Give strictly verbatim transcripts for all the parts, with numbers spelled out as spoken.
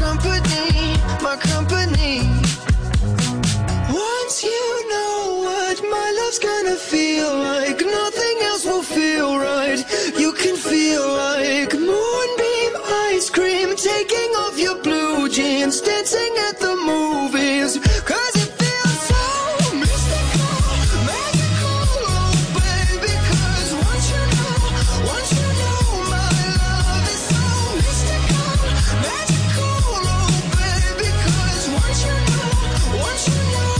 company, my company. Once you know what my love's gonna feel like, nothing else will feel right. You can feel like moonbeam ice cream, taking off your blue jeans, dancing at the movies. Cause it feels so mystical, magical, oh baby. Cause once you know, once you know my love is so mystical, magical, oh baby. Cause once you know, once you know,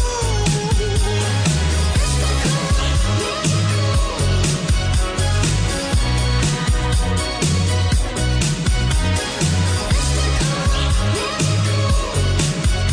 mystical, mystical.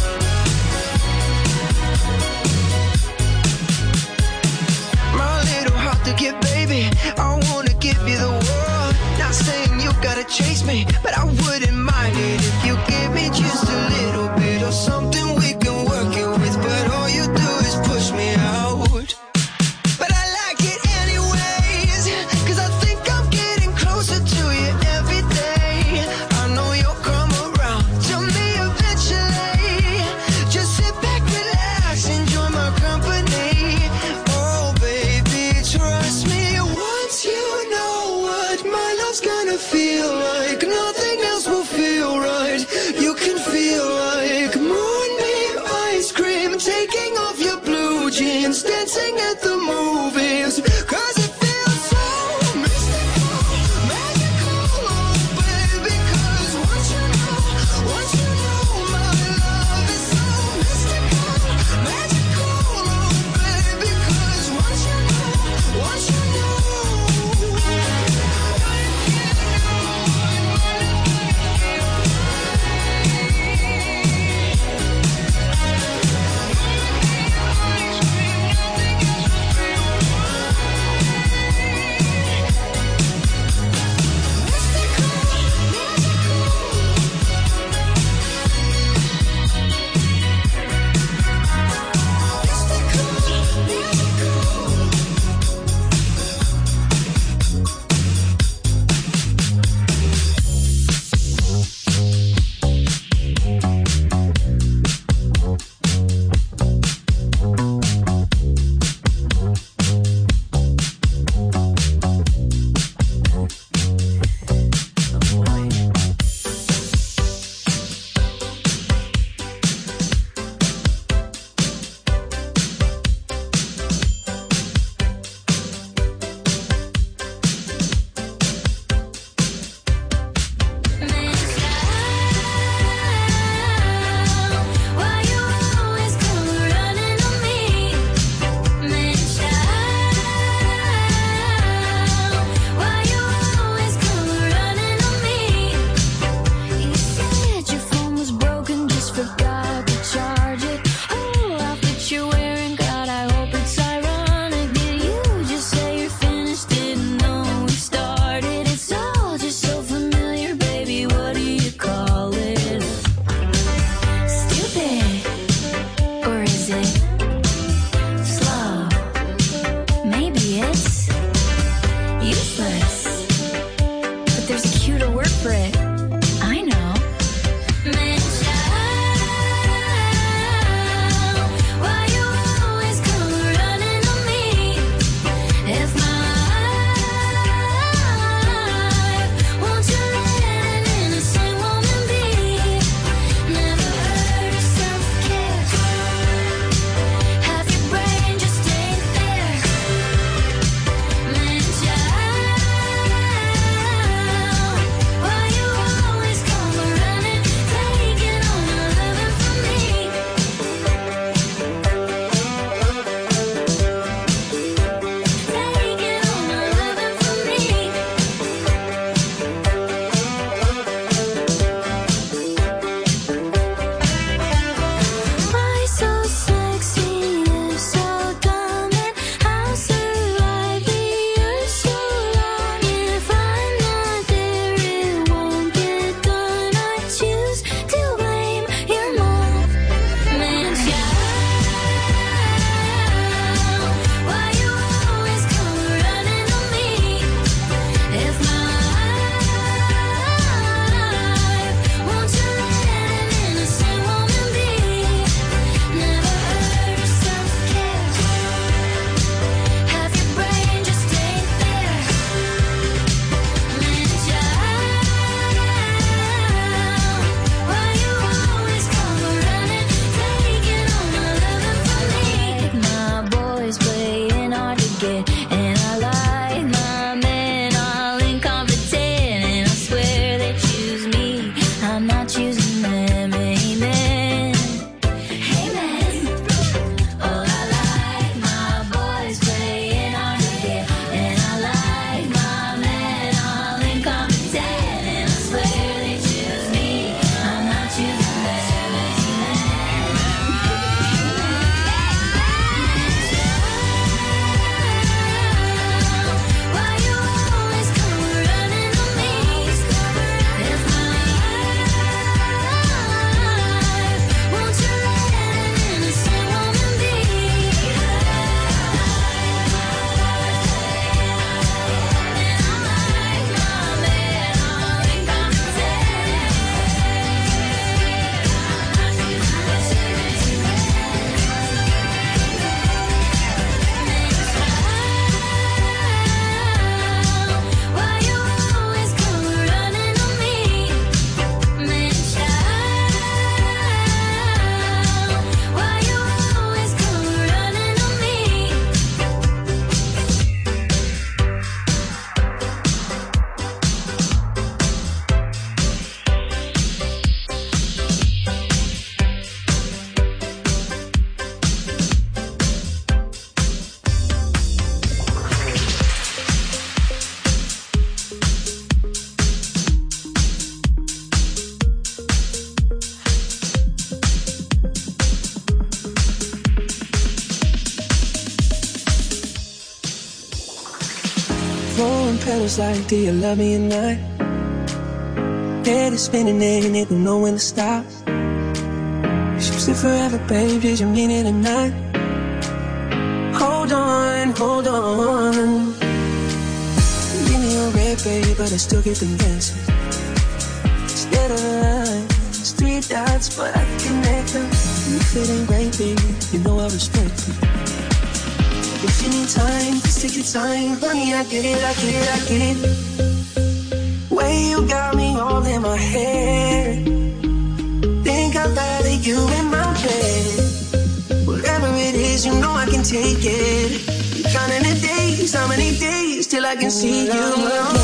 petals like, do you love me or not? Head is spinning and it don't know when to stop. Choose it forever, babe, did you mean it or not? Hold on, hold on. Give me a red, babe, but I still get the message. Instead of a line, it's three dots, but I can connect them. If it ain't right, baby, you know I respect it. If you need time, just take your time. Honey, I get it, I get it, I get it. Way you got me all in my head. Think I'd rather you in my bed. Whatever it is, you know I can take it. I'm counting the days, how many days till I can see you again.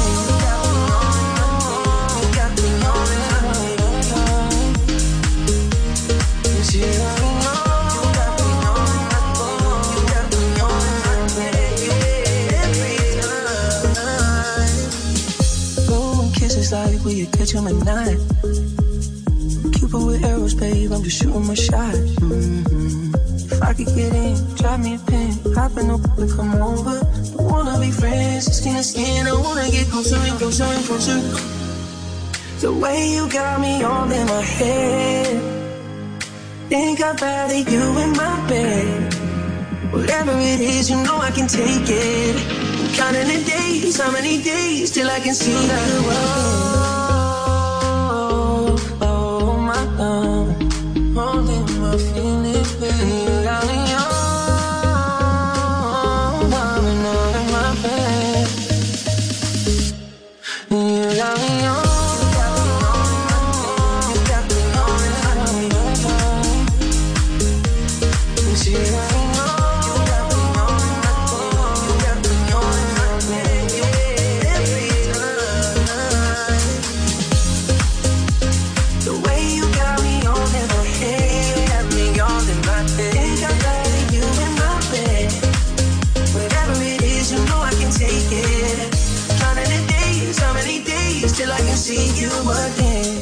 Like will you catch him at night? Cupid with arrows, babe, I'm just shooting my shot. Mm-hmm. If I could get in, drop me a pin, hop in the and come over. I wanna be friends, skin to skin, I wanna get closer and closer and closer. The way you got me all in my head. Think I'd rather you in my bed. Whatever it is, you know I can take it. Counting the days, how many days till I can see you again? Oh, oh my God, holding my feelings, baby. You got me on, I'm in my bed. You got me on. Till I can see you again.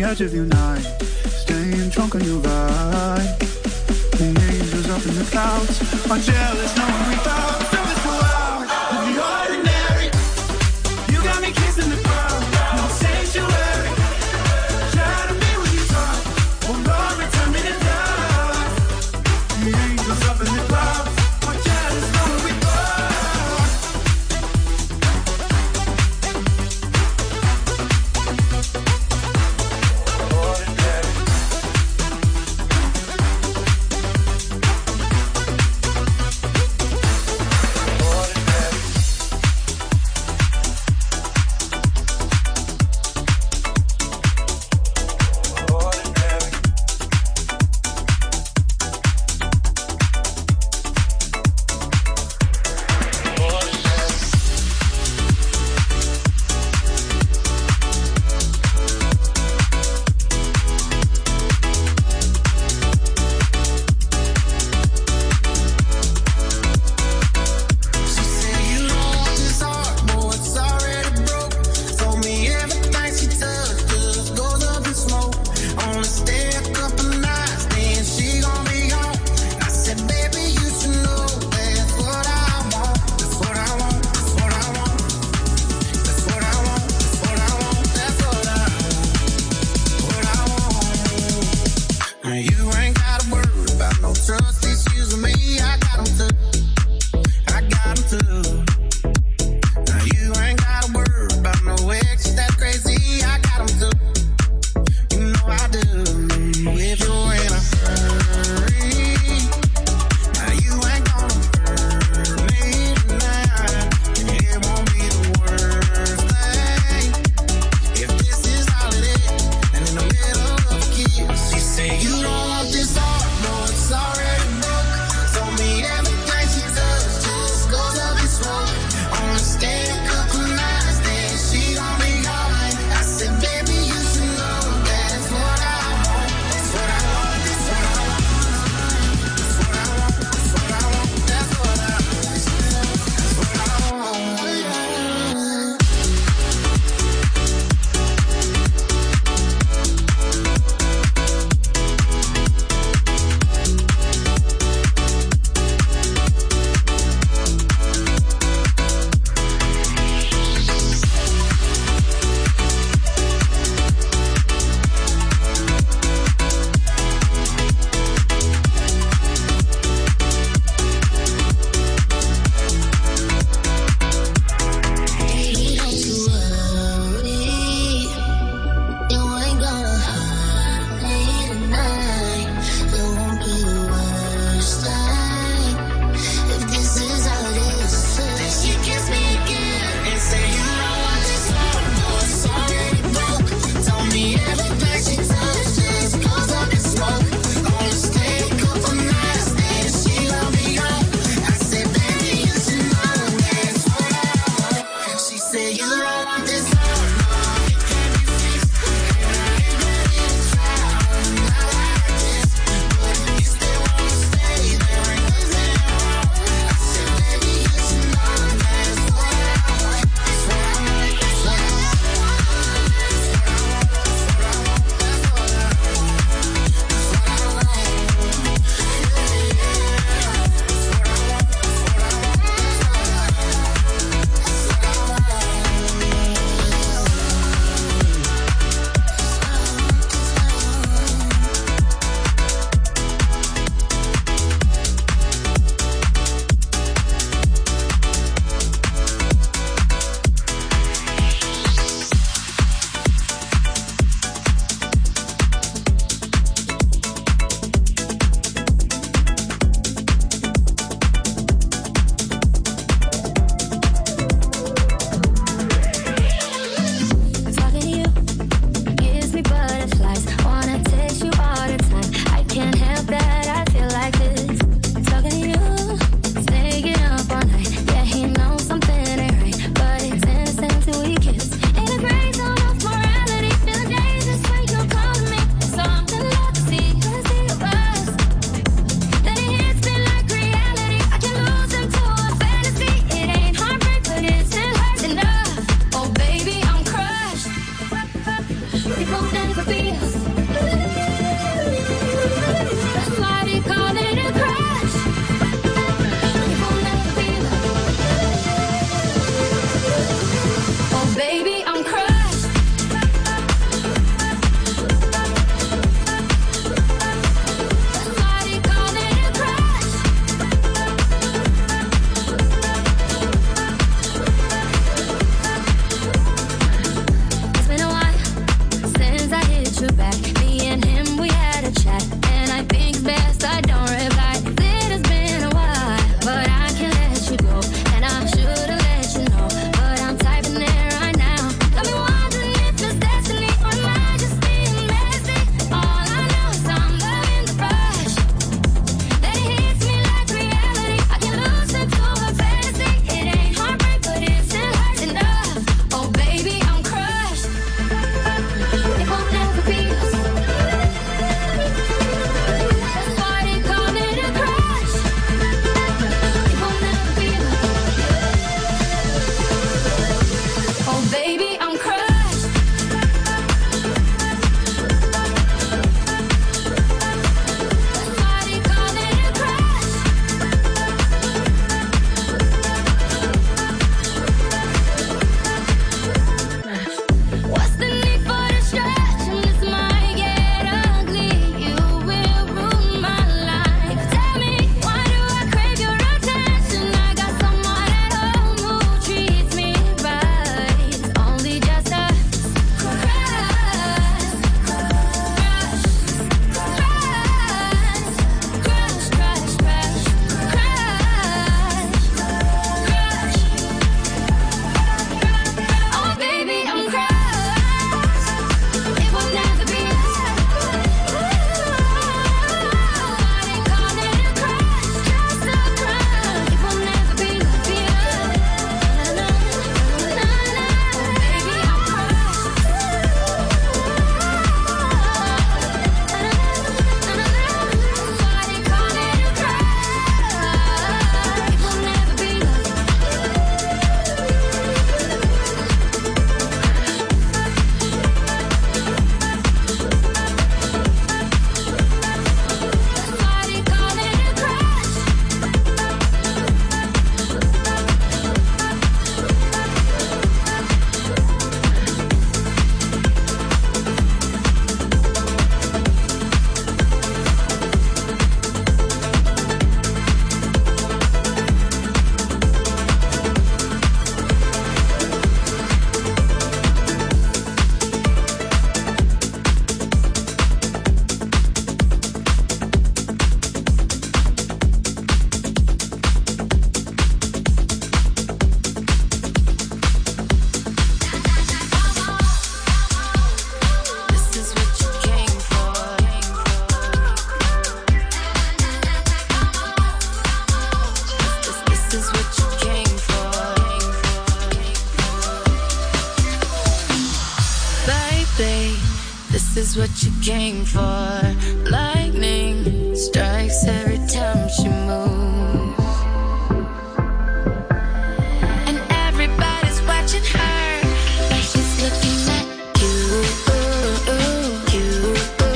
edge of your night, staying drunk on your vibe. The angels up in the clouds are jealous, knowing we thought from this world of the ordinary. You got me kissing the ground, no sanctuary. Try to be what you thought, oh Lord, return me to dust. The angels up in the clouds are jealous, knowing we is what you came for. Lightning strikes every time she moves, and everybody's watching her, but she's looking at you, you, you,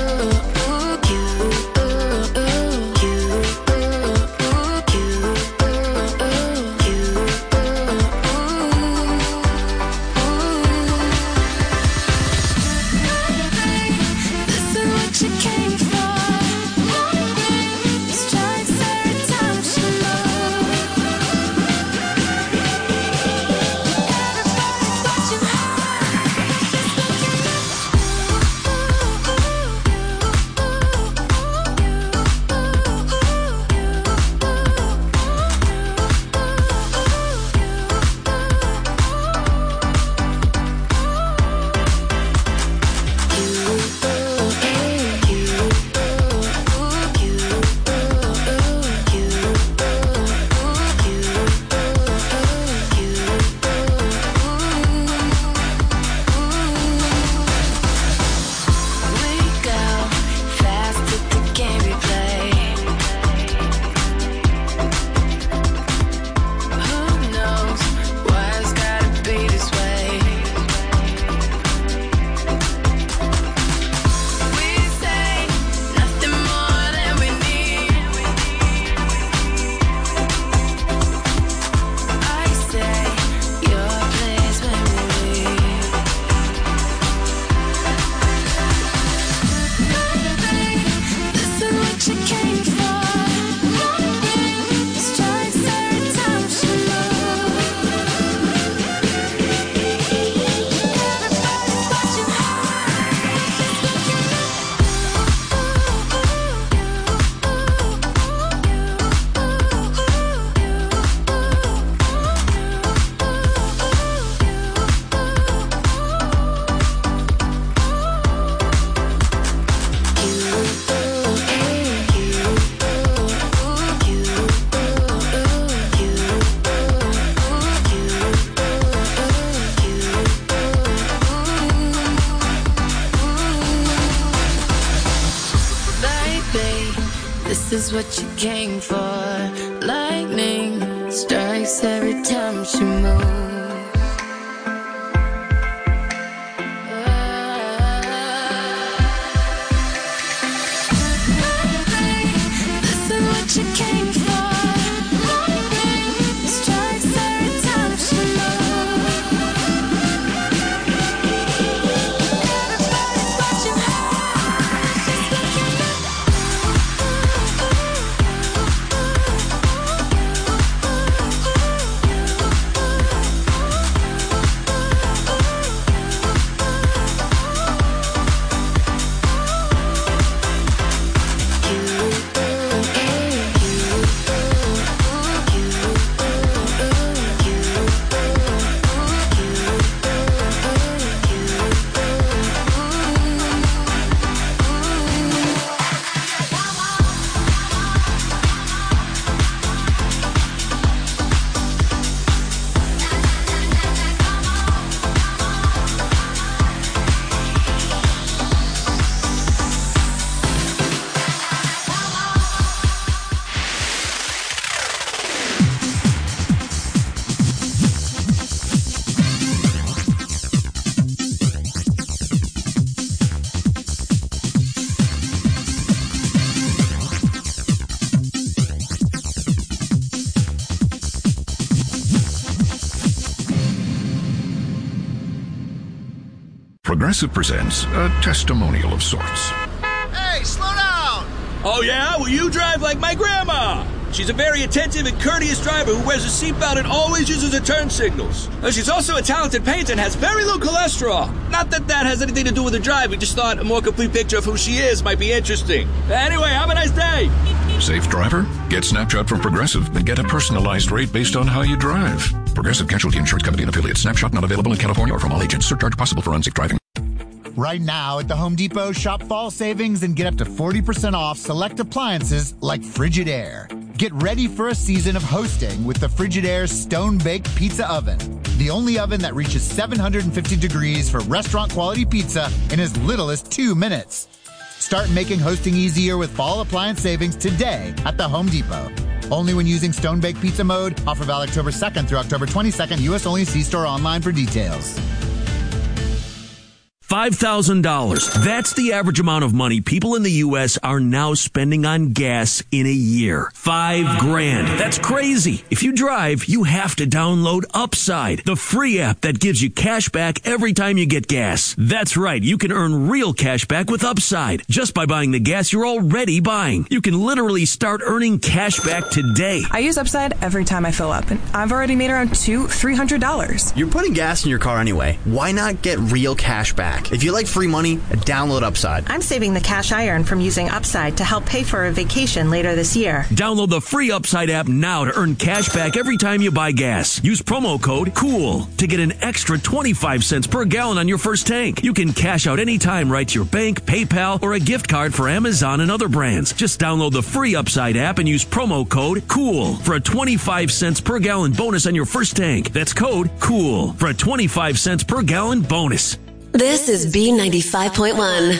this is what you came for. Lightning strikes every time she moves. This is what you came for. Lightning strikes every time she moves. Everybody's watching her. She's looking at Progressive presents a testimonial of sorts. Hey, slow down! Oh, yeah? Well, you drive like my grandma. She's a very attentive and courteous driver who wears a seatbelt and always uses her turn signals. Uh, She's also a talented painter and has very low cholesterol. Not that that has anything to do with her drive. We just thought a more complete picture of who she is might be interesting. Anyway, have a nice day. Safe driver? Get Snapshot from Progressive and get a personalized rate based on how you drive. Progressive Casualty Insurance Company and affiliates. Snapshot not available in California or from all agents. Surcharge possible for unsafe driving. Right now at the Home Depot, shop fall savings and get up to forty percent off select appliances like Frigidaire. Get ready for a season of hosting with the Frigidaire Stone Baked Pizza Oven. The only oven that reaches seven hundred fifty degrees for restaurant quality pizza in as little as two minutes. Start making hosting easier with fall appliance savings today at the Home Depot. Only when using Stone Baked Pizza mode. Offer valid October second through October twenty-second. U S only. See store online for details. five thousand dollars. That's the average amount of money people in the U S are now spending on gas in a year. Five grand. That's crazy. If you drive, you have to download Upside, the free app that gives you cash back every time you get gas. That's right. You can earn real cash back with Upside just by buying the gas you're already buying. You can literally start earning cash back today. I use Upside every time I fill up, and I've already made around two, three hundred dollars. You're putting gas in your car anyway. Why not get real cash back? If you like free money, download Upside. I'm saving the cash I earn from using Upside to help pay for a vacation later this year. Download the free Upside app now to earn cash back every time you buy gas. Use promo code COOL to get an extra twenty-five cents per gallon on your first tank. You can cash out anytime right to your bank, PayPal, or a gift card for Amazon and other brands. Just download the free Upside app and use promo code COOL for a twenty-five cents per gallon bonus on your first tank. That's code COOL for a twenty-five cents per gallon bonus. This is B ninety-five point one.